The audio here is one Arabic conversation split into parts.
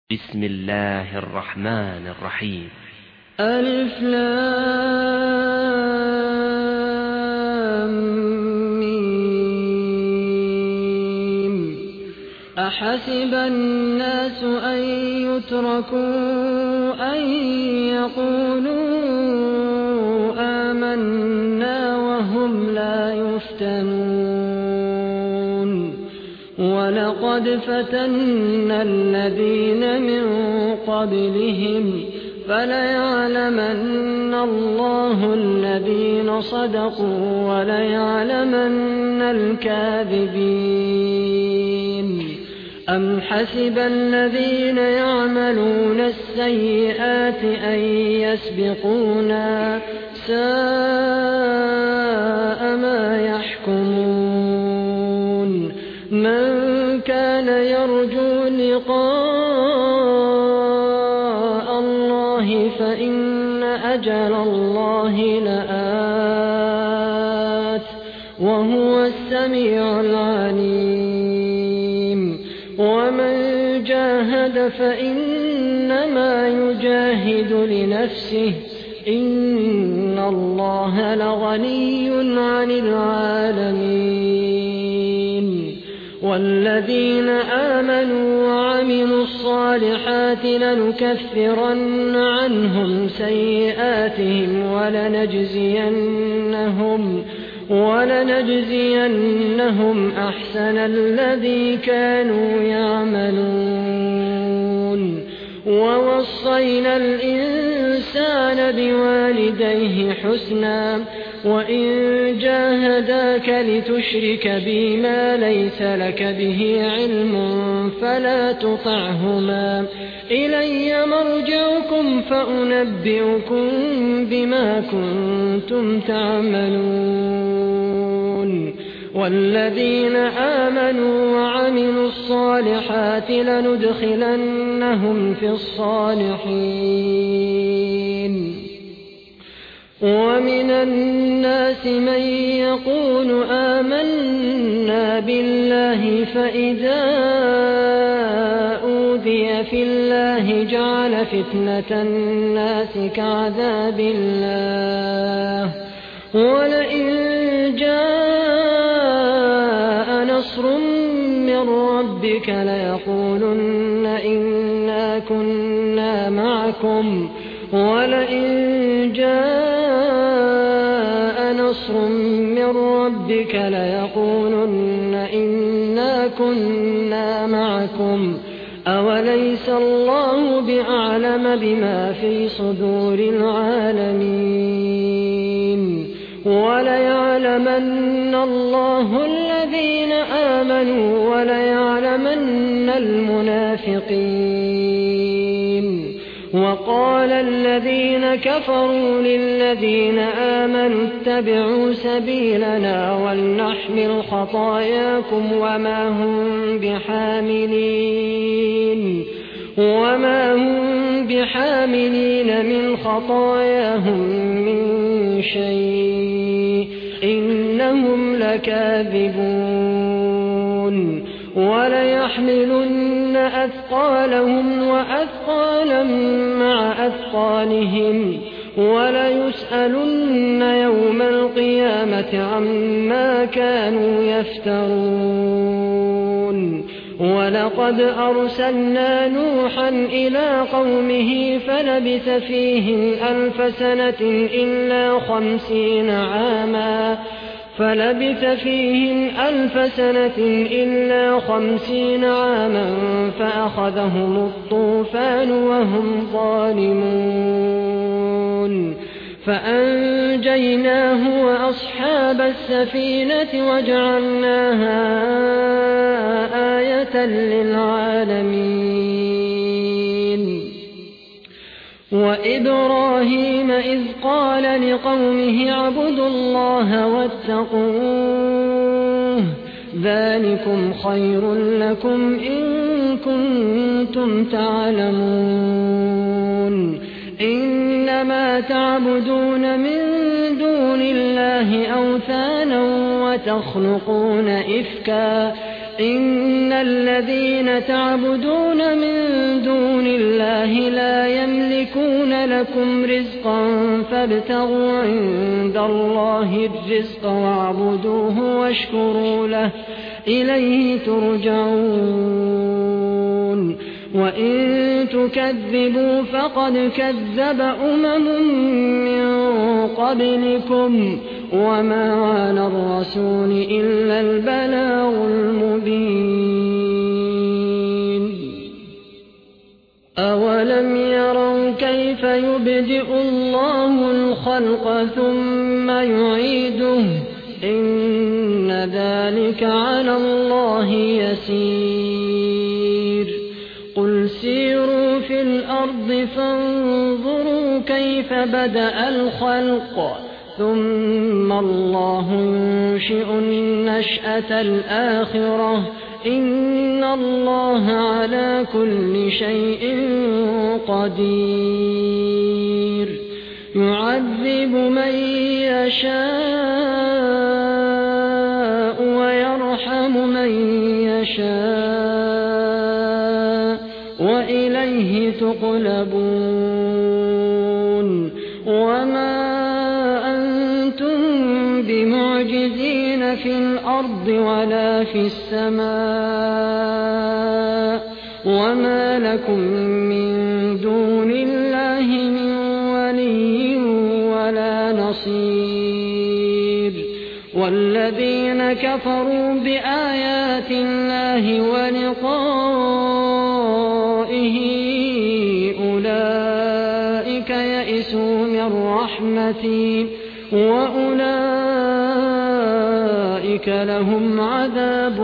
بسم الله الرحمن الرحيم. ألف لام ميم. أحسب الناس أن يتركوا أن يقولوا آمنا وهم لا يفتنون. ولقد فتنا الذين من قبلهم فليعلمن الله الذين صدقوا وليعلمن الكاذبين. أم حسب الذين يعملون السيئات أن يسبقونا ساء ما يحكمون. من كان يرجو لقاء الله فإن أجل الله لآت وهو السميع العليم. ومن جاهد فإنما يجاهد لنفسه إن الله لغني عن العالمين. والذين آمنوا وعملوا الصالحات لنكفرن عنهم سيئاتهم ولنجزينهم أحسن الذي كانوا يعملون. ووصينا الإنسان بوالديه حسنا وإن جاهداك لتشرك بي ما ليس لك به علم فلا تطعهما إلي مرجعكم فأنبئكم بما كنتم تعملون. والذين آمنوا وعملوا الصالحات لندخلنهم في الصالحين. ومن الناس من يقول آمنا بالله فإذا أوذي في الله جعل فتنة الناس كعذاب الله. ولئن جاء نصر من ربك ليقولن إنا كنا معكم ولئن جاء نصر من ربك ليقولن إنا كنا معكم أوليس الله بأعلم بما في صدور العالمين. وليعلمن الله الذين آمنوا وليعلمن المنافقين. وقال الذين كفروا للذين آمنوا اتبعوا سبيلنا ولنحمل خطاياكم وما هم بحاملين من خطاياهم من شيء إنهم لكاذبون. وليحملن أثقالهم وأثقالا مع أثقالهم وليسألن يوم القيامة عما كانوا يفترون. ولقد أرسلنا نوحا إلى قومه فلبث فيهم ألف سنة إلا 50 عاما فأخذهم الطوفان وهم ظالمون. فأنجيناه وأصحاب السفينة وجعلناها آية للعالمين. وإبراهيم إذ قال لقومه اعبدوا الله واتقوه ذلكم خير لكم إن كنتم تعلمون. إنما تعبدون من دون الله أوثانا وتخلقون إفكا إن الذين تعبدون من دون لكم رزقا فابتغوا عند الله الرزق واعبدوه واشكروا له إليه ترجعون وإن تكذبوا فقد كذب من قبلكم وما على الرسول إلا البلاغ المبين أولم يروا كيف يبدئ الله الخلق ثم يعيده إن ذلك على الله يسير قل سيروا في الأرض فانظروا كيف بدأ الخلق ثم الله ينشئ النشأة الآخرة إن الله على كل شيء قدير يعذب من يشاء ويرحم من يشاء وإليه تقلبون وما أنتم بمعجزين في الأرض ولا في السماء وما لكم من دون الله من ولي ولا نصير والذين كفروا بآيات الله ولقائه أولئك يئسوا من رحمتي وأولئك لهم عذاب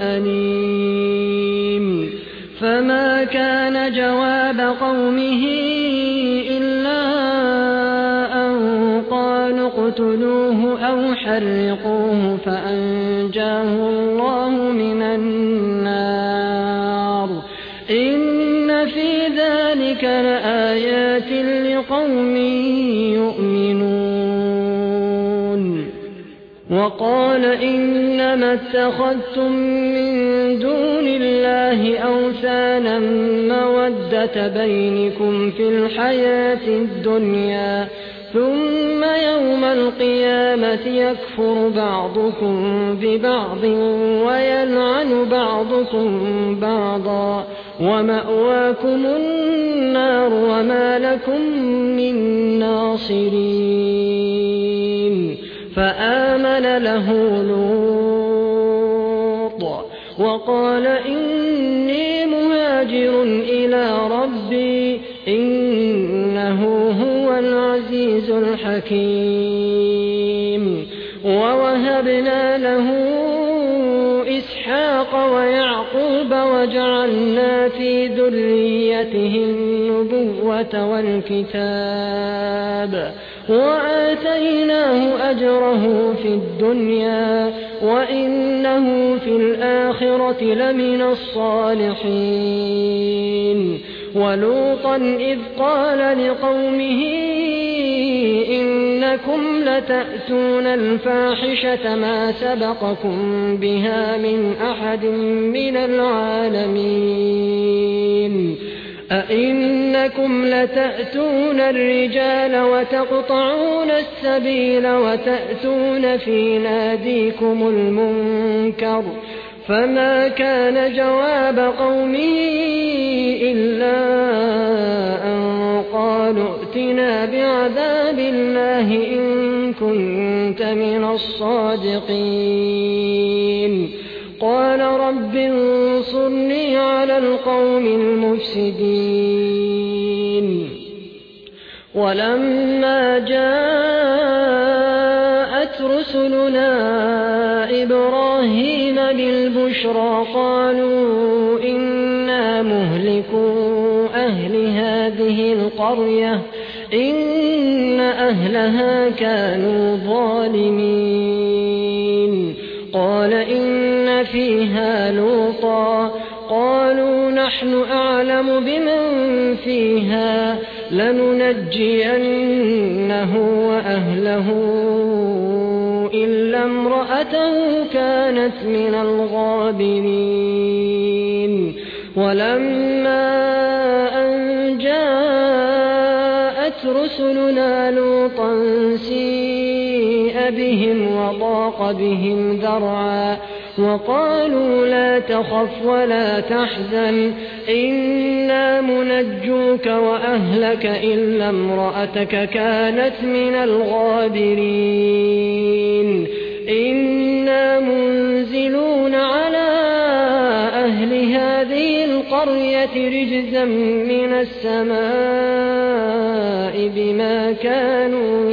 أليم فما كان جواب قومه إلا أن قالوا اقتلوه أو حرقوه فأنجاه الله من النار إن في ذلك لآيات لقوم يؤمنون وقال إنما اتخذتم من دون الله أوثانا مودة بينكم في الحياة الدنيا ثم يوم القيامة يكفر بعضكم ببعض ويلعن بعضكم بعضا ومأواكم النار وما لكم من ناصرين فآمن له لوط وقال إني مهاجر إلى ربي إنه هو العزيز الحكيم ووهبنا له إسحاق ويعقوب وجعلنا في ذريته النبوة والكتاب وآتيناه أجره في الدنيا وإنه في الآخرة لمن الصالحين ولوطا إذ قال لقومه إنكم لتأتون الفاحشة ما سبقكم بها من أحد من العالمين أئنكم لتأتون الرجال وتقطعون السبيل وتأتون في ناديكم المنكر فما كان جواب قومه إلا أن قالوا ائتنا بعذاب الله إن كنت من الصادقين قال رب انصرني على القوم المفسدين ولما جاءت رسلنا إبراهيم بالبشرى قالوا إنا مهلكو أهل هذه القرية إن أهلها كانوا ظالمين قال إن فيها لوطا قالوا نحن أعلم بمن فيها لننجينه وأهله إلا امرأته كانت من الغابرين ولما أن جاءت رسلنا لوطا سيء بهم وضاق بهم ذرعا وقالوا لا تخف ولا تحزن إنا منجوك وأهلك إلا امرأتك كانت من الغابرين إنا منزلون على أهل هذه القرية رجزا من السماء بما كانوا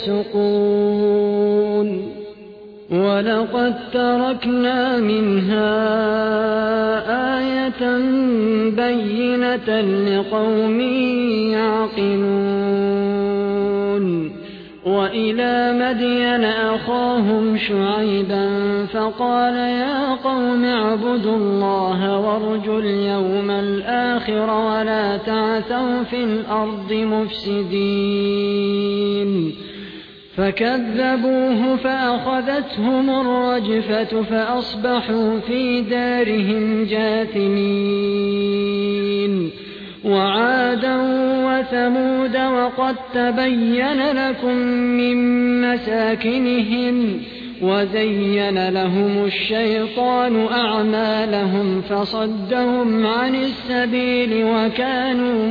يفسقون ولقد تركنا منها آية بينة لقوم يعقلون وإلى مدين أخاهم شعيبا فقال يا قوم اعبدوا الله وارجوا اليوم الآخر ولا تعثوا في الأرض مفسدين فكذبوه فأخذتهم الرجفة فأصبحوا في دارهم جاثمين وعادا وثمود وقد تبين لكم من مساكنهم وزين لهم الشيطان أعمالهم فصدهم عن السبيل وكانوا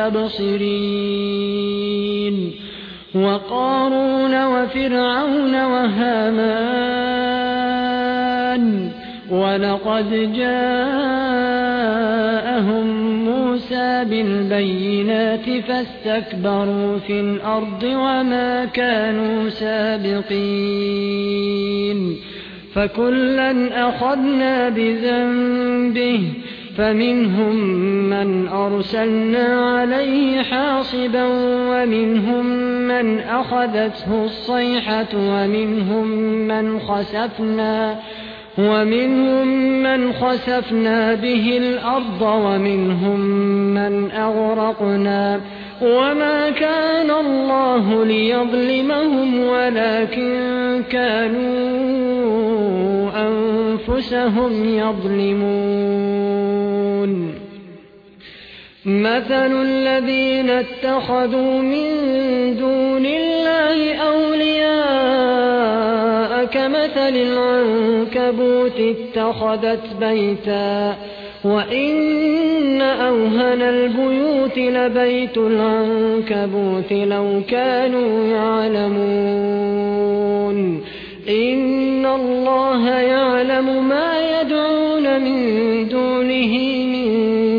مستبصرين وقارون وفرعون وهامان ولقد جاءهم موسى بالبينات فاستكبروا في الأرض وما كانوا سابقين فكلا أخذنا بذنبه فمنهم من أرسلنا عليه حاصبا ومنهم من أخذته الصيحة ومنهم من خسفنا به الأرض ومنهم من أغرقنا وما كان الله ليظلمهم ولكن كانوا أنفسهم يظلمون مثل الذين اتخذوا من دون الله أولياء كمثل العنكبوت اتخذت بيتا وإن أوهن البيوت لبيت العنكبوت لو كانوا يعلمون إن الله يعلم ما يدعون من دونه من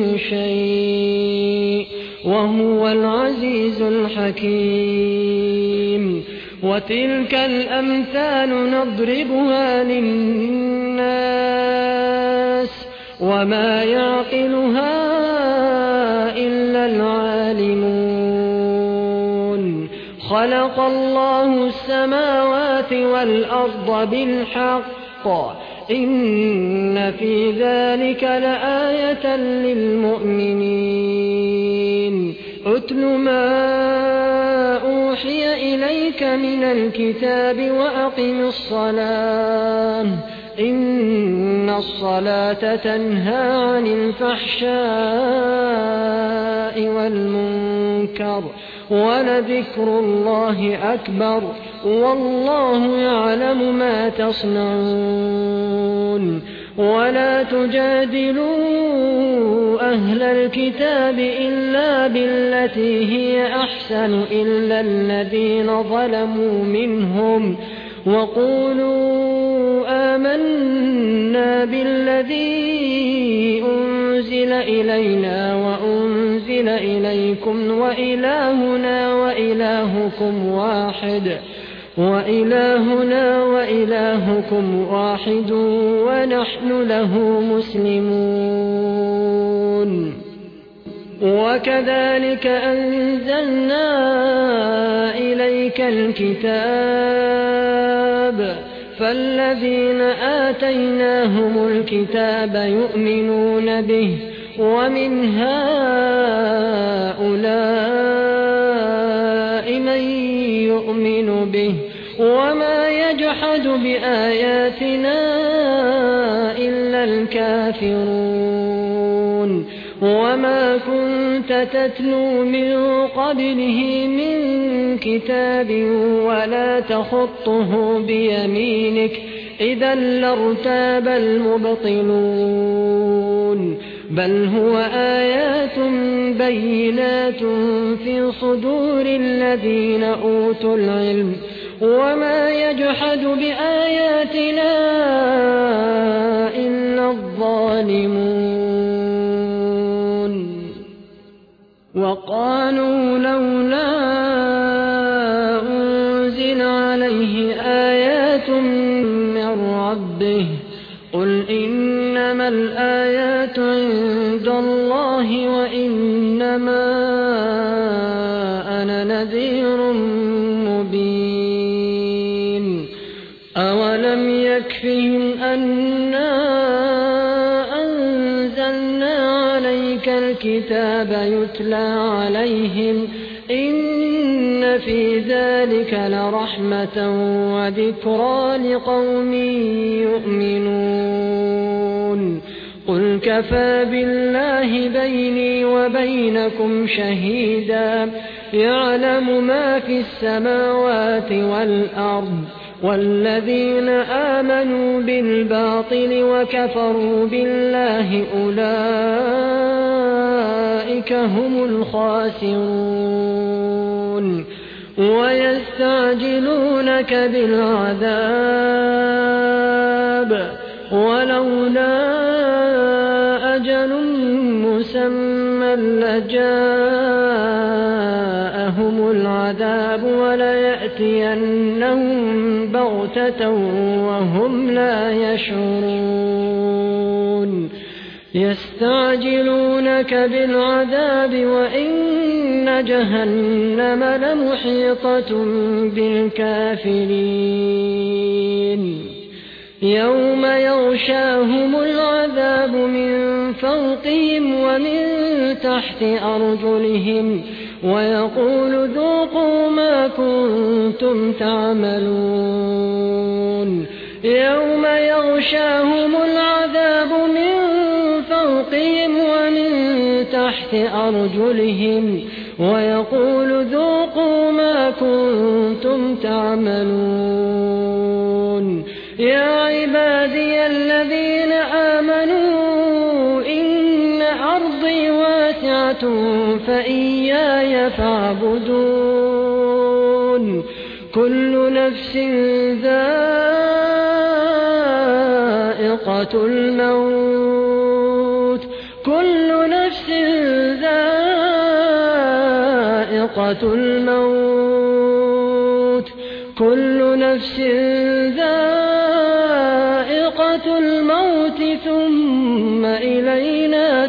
شيء وهو العزيز الحكيم وتلك الأمثال نضربها للناس وما يعقلها إلا العالمون خلق الله السماوات والأرض بالحق إن في ذلك لآية للمؤمنين أتل ما أوحي إليك من الكتاب وأقم الصلاة إن الصلاة تنهى عن الفحشاء والمنكر ولذكر الله أكبر والله يعلم ما تصنعون ولا تجادلوا أهل الكتاب إلا بالتي هي أحسن إلا الذين ظلموا منهم وقولوا آمنا بالذي أنزل إلينا وأنزل إليكم وإلهنا وإلهكم واحد ونحن له مسلمون وكذلك أنزلنا إليك الكتاب فالذين آتيناهم الكتاب يؤمنون به ومن هؤلاء من يؤمن به وما يجحد بآياتنا إلا الكافرون وما كنت كنت تتلو من قبله من كتاب ولا تخطه بيمينك إذا لارتاب المبطلون بل هو آيات بينات في صدور الذين أوتوا العلم وما يجحد بآياتنا إلا الظالمون وقالوا لولا أنزل عليه آيات من ربه قل إنما الآيات عند الله وإنما أنا نذير مبين أولم يكفهم أنا أنزلنا عليك الكتاب يتلى عليهم إن في ذلك لرحمة وذكرى لقوم يؤمنون قل كفى بالله بيني وبينكم شهيدا يعلم ما في السماوات والأرض والذين آمنوا بالباطل وكفروا بالله أولئك هم الخاسرون ويستعجلونك بالعذاب ولولا أجل مسمى لجاءهم العذاب وليأتينهم بغتة وهم لا يشعرون يستعجلونك بالعذاب وإن جهنم لمحيطة بالكافرين يوم يغشاهم العذاب من فوقهم ومن تحت أرجلهم ويقول ذوقوا ما كنتم تعملون يوم يغشاهم العذاب من فوقهم ومن تحت أرجلهم ويقول ذوقوا ما كنتم تعملون يا عبادي الذين آمنوا إن أرضي واسعة فإياي فاعبدون كل نفس ذائقة الموت كل نفس ذائقة الموت كل نفس ذائقة الموت ثم إلينا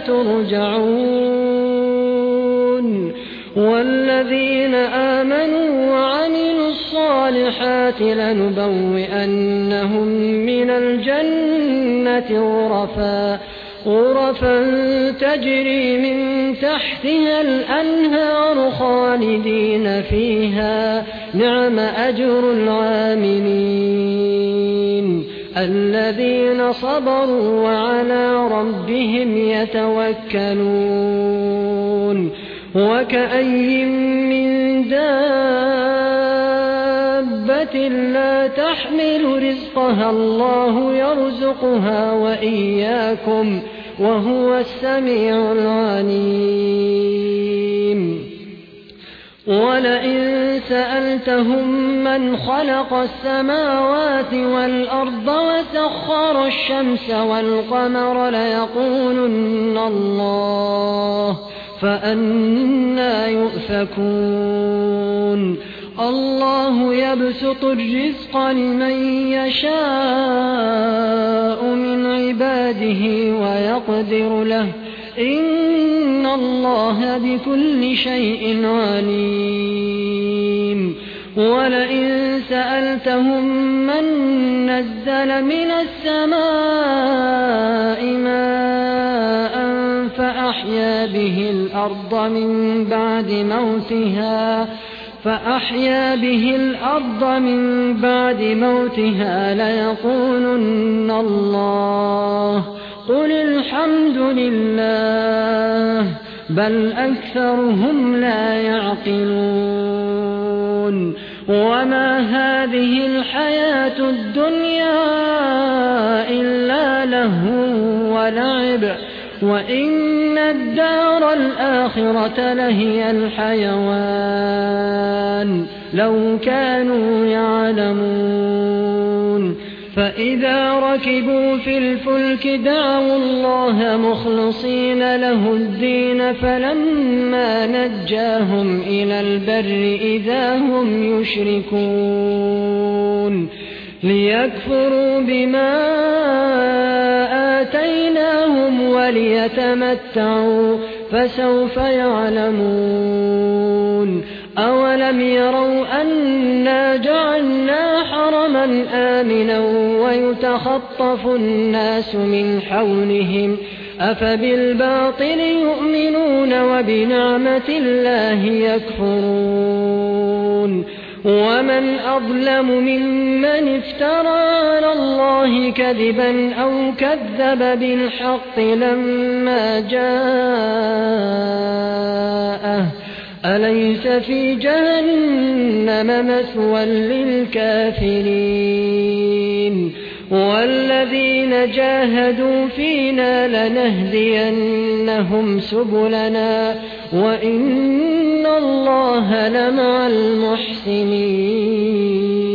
ترجعون والذين آمنوا وعملوا الصالحات لنبوئنهم من الجنة غرفا تجري من تحتها الأنهار خالدين فيها نعم أجر العاملين الذين صبروا وعلى ربهم يتوكلون وكأي من دابة لا تحمل رزقها الله يرزقها وإياكم وهو السميع العليم ولئن سألتهم من خلق السماوات والأرض وسخر الشمس والقمر ليقولن الله فأنى يؤفكون الله يبسط الرزق لمن يشاء من عباده ويقدر له إن الله بكل شيء عليم ولئن سألتهم من نزل من السماء ماء فأحيا به الأرض من بعد موتها ليقولن الله قل الحمد لله بل أكثرهم لا يعقلون وما هذه الحياة الدنيا إلا لهو ولعب وإن الدار الآخرة لهي الحيوان لو كانوا يعلمون فإذا ركبوا في الفلك دعوا الله مخلصين له الدين فلما نجاهم إلى البر إذا هم يشركون ليكفروا بما آتيناهم وليتمتعوا فسوف يعلمون أولم يروا أنا جعلنا حرما آمنا ويتخطف الناس من حولهم أفبالباطل يؤمنون وبنعمة الله يكفرون ومن أظلم ممن افترى على الله كذبا أو كذب بالحق لما جاءه أليس في جهنم مثوى للكافرين والذين جاهدوا فينا لنهدينهم سبلنا وإن الله لمع المحسنين